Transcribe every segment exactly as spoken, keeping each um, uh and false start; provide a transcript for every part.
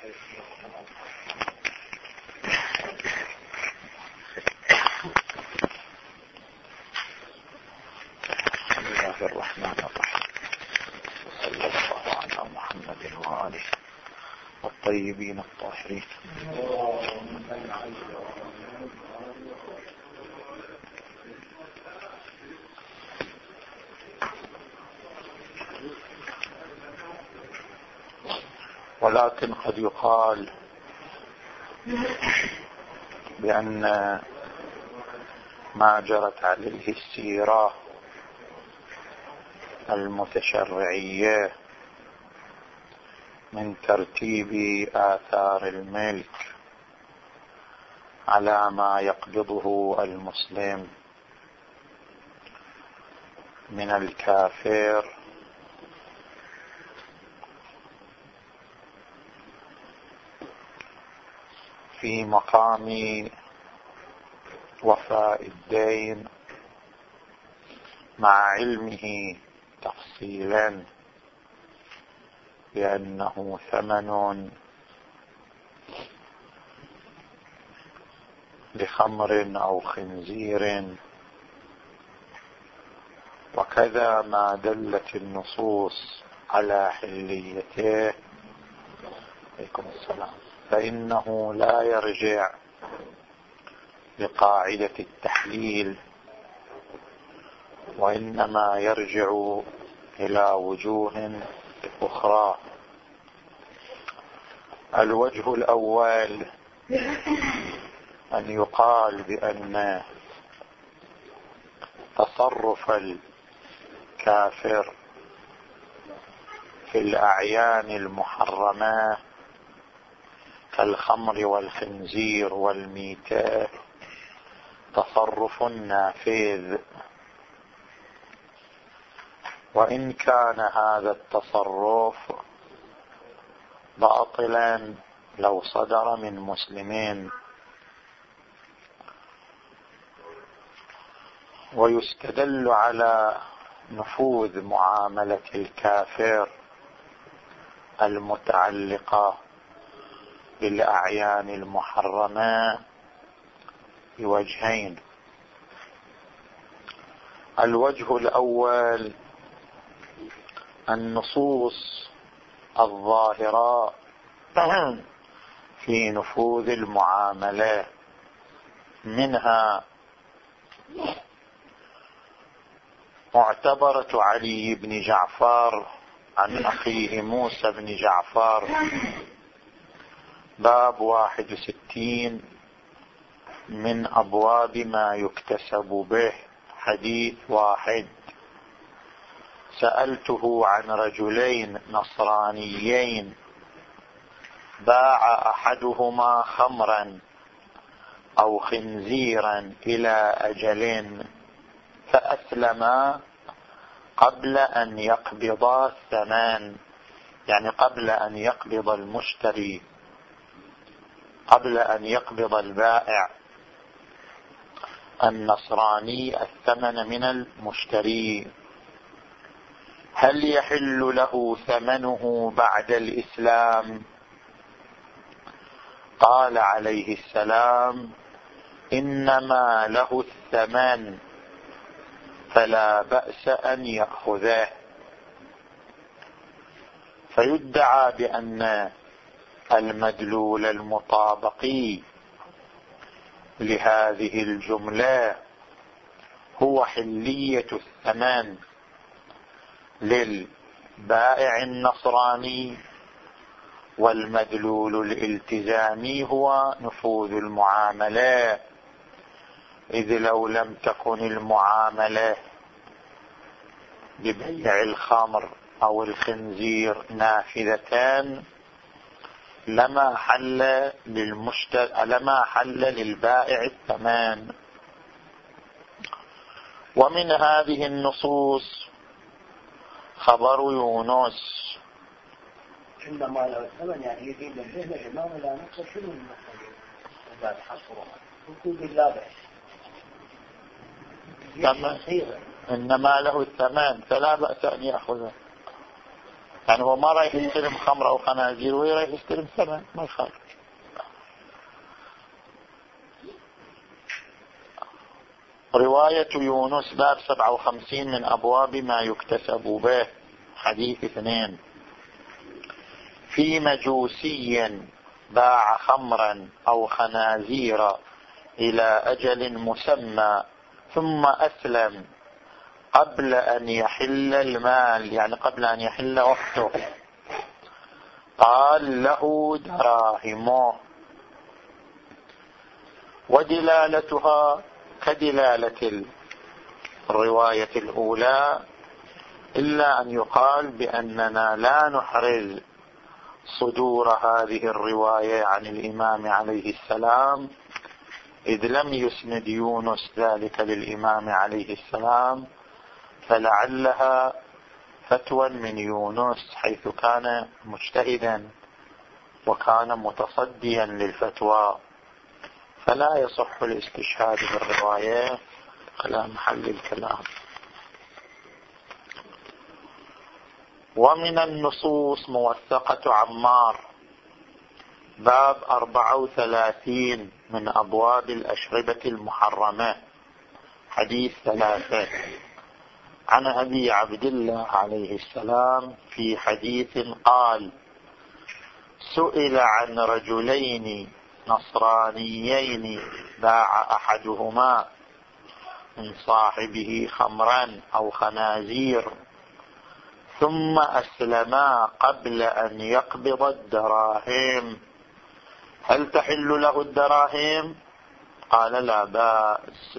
الله الرحمن الرحيم. صلى الله على محمد وآله الطيبين الطاهرين. ولكن قد يقال بأن ما جرت عليه السيرة المتشرعية من ترتيب آثار الملك على ما يقبضه المسلم من الكافر في مقام وفاء الدين، مع علمه تفصيلا بأنه ثمن لخمر أو خنزير، وكذا ما دلت النصوص على حليته عليكم السلام، فإنه لا يرجع لقاعدة التحليل، وإنما يرجع إلى وجوه أخرى. الوجه الأول أن يقال بأن تصرف الكافر في الأعيان المحرمة كالخمر والخنزير والميتة تصرف نافذ، وإن كان هذا التصرف باطلا لو صدر من مسلمين. ويستدل على نفوذ معاملة الكافر المتعلقة بالأعيان المحرمة بوجهين. الوجه الأول النصوص الظاهرة في نفوذ المعاملة، منها معتبرة علي بن جعفر عن أخيه موسى بن جعفر، باب واحد وستين من أبواب ما يكتسب به، حديث واحد: سألته عن رجلين نصرانيين باع أحدهما خمرا أو خنزيرا إلى أجل فأسلما قبل أن يقبضا الثمن، يعني قبل أن يقبض المشتري، قبل أن يقبض البائع النصراني الثمن من المشتري، هل يحل له ثمنه بعد الإسلام؟ قال عليه السلام: إنما له الثمن فلا بأس أن يأخذه. فيدعى بأن المدلول المطابقي لهذه الجملة هو حلية الثمن للبائع النصراني، والمدلول الالتزامي هو نفوذ المعاملة، إذ لو لم تكن المعاملة ببيع الخمر أو الخنزير نافذتان لما حل للمشتري لما حل للبائع الثمن. ومن هذه النصوص خبر يونس: عندما له الثمن، يعني يجيب الذهن الإمام لا نقصد شنو المقصد بعد حصرها وكل بالله إنما له الثمن فلا بأس أن يأخذه. يعني هو ما رايح يستلم خمر أو خنازير وهي رايح يستلم ثمن، ما يخالف. رواية يونس باب سبعة وخمسين من أبواب ما يكتسب به. حديث اثنين: في مجوسي باع خمرا أو خنازير إلى أجل مسمى ثم أسلم قبل أن يحل المال، يعني قبل أن يحل وقته، قال له دراهمه. ودلالتها كدلالة الرواية الأولى، إلا أن يقال بأننا لا نحرز صدور هذه الرواية عن الإمام عليه السلام، إذ لم يسند يونس ذلك للإمام عليه السلام، فلعلها فتوى من يونس حيث كان مجتهدا وكان متصديا للفتوى، فلا يصح الاستشهاد بالرواية على محل الكلام. ومن النصوص موثقة عمار باب أربعة وثلاثين من أبواب الأشربة المحرمة. حديث ثلاثة: عن أبي عبد الله عليه السلام في حديث قال: سئل عن رجلين نصرانيين باع أحدهما من صاحبه خمرا أو خنازير ثم أسلما قبل أن يقبض الدراهم، هل تحل له الدراهم؟ قال: لا بأس.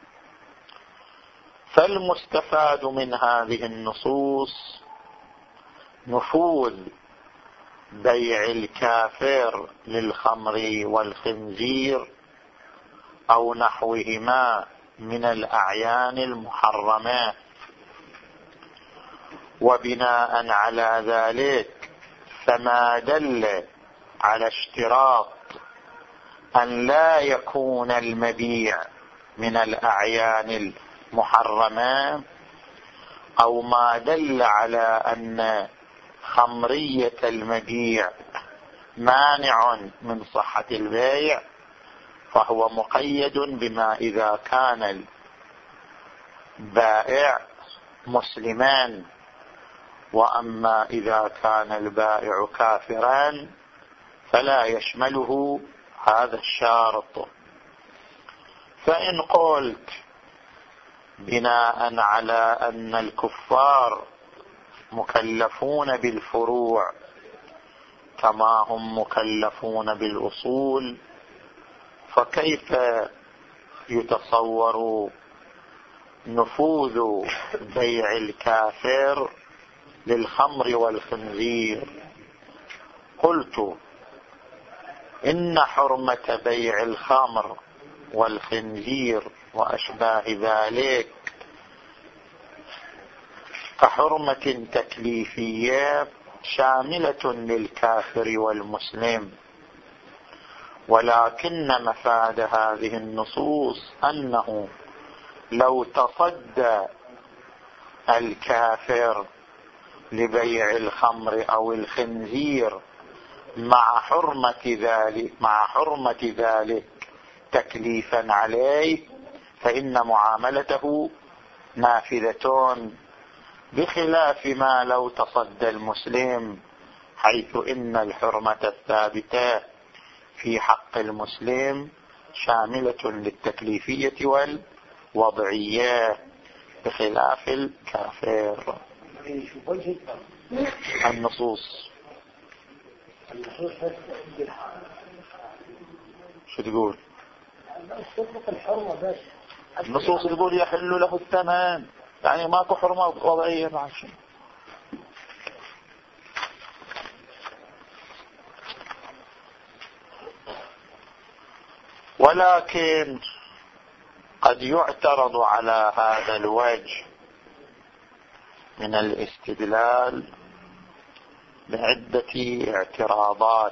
فالمستفاد من هذه النصوص نفوذ بيع الكافر للخمر والخنزير أو نحوهما من الأعيان المحرمة، وبناء على ذلك فما دل على اشتراط أن لا يكون المبيع من الأعيان المحرمة، أو ما دل على أن خمرية المبيع مانع من صحة البيع، فهو مقيد بما إذا كان البائع مسلمان، وأما إذا كان البائع كافرا فلا يشمله هذا الشرط. فإن قلت بناء على أن الكفار مكلفون بالفروع كما هم مكلفون بالأصول، فكيف يتصور نفوذ بيع الكافر للخمر والخنزير؟ قلت: إن حرمة بيع الخمر والخنزير وأشباه ذلك كحرمة تكليفية شاملة للكافر والمسلم، ولكن مفاد هذه النصوص أنه لو تصدى الكافر لبيع الخمر أو الخنزير مع حرمة ذلك مع حرمة ذلك تكليفا عليه، فإن معاملته نافذة، بخلاف ما لو تصدى المسلم، حيث إن الحرمة الثابتة في حق المسلم شاملة للتكليفية والوضعية بخلاف الكافر. النصوص شو تقول؟ النصوص تقول يحل له الثمن، يعني ماكو حرمة وضعية مع شيء. ولكن قد يعترض على هذا الوجه من الاستدلال بعدة اعتراضات.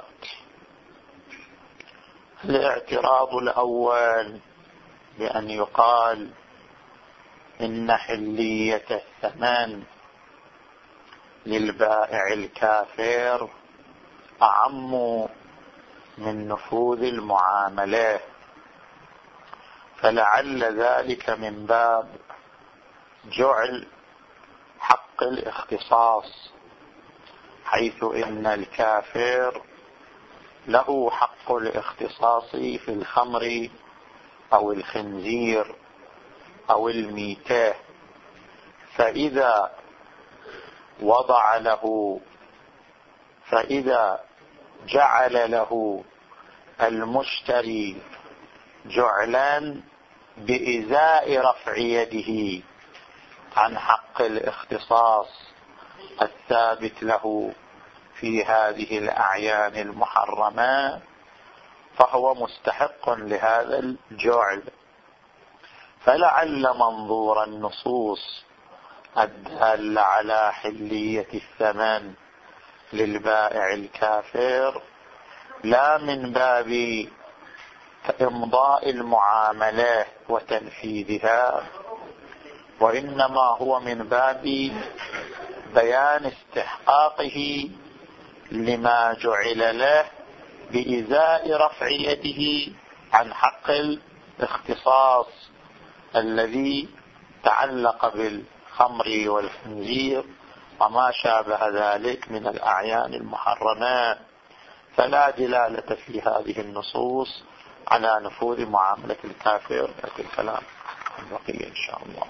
الاعتراض الأول بأن يقال إن حلية الثمن للبائع الكافر أعم من نفوذ المعاملة، فلعل ذلك من باب جعل حق الاختصاص، حيث إن الكافر له حق الاختصاص في الخمر أو الخنزير أو الميتة، فإذا وضع له فإذا جعل له المشتري جعلان بإزاء رفع يده عن حق الاختصاص الثابت له في هذه الأعيان المحرمة، فهو مستحق لهذا الجعل. فلعل منظور النصوص الدالة على حلية الثمن للبائع الكافر لا من باب إمضاء المعاملة وتنفيذها، وإنما هو من باب بيان استحقاقه لما جعل له بإزاء رفع يده عن حق الاختصاص الذي تعلق بالخمر والخنزير وما شابه ذلك من الأعيان المحرمة. فلا دلالة في هذه النصوص على نفوذ معاملة الكافر. في الكلام البقية إن شاء الله.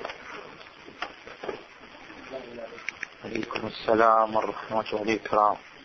عليكم السلام ورحمة الله وبركاته.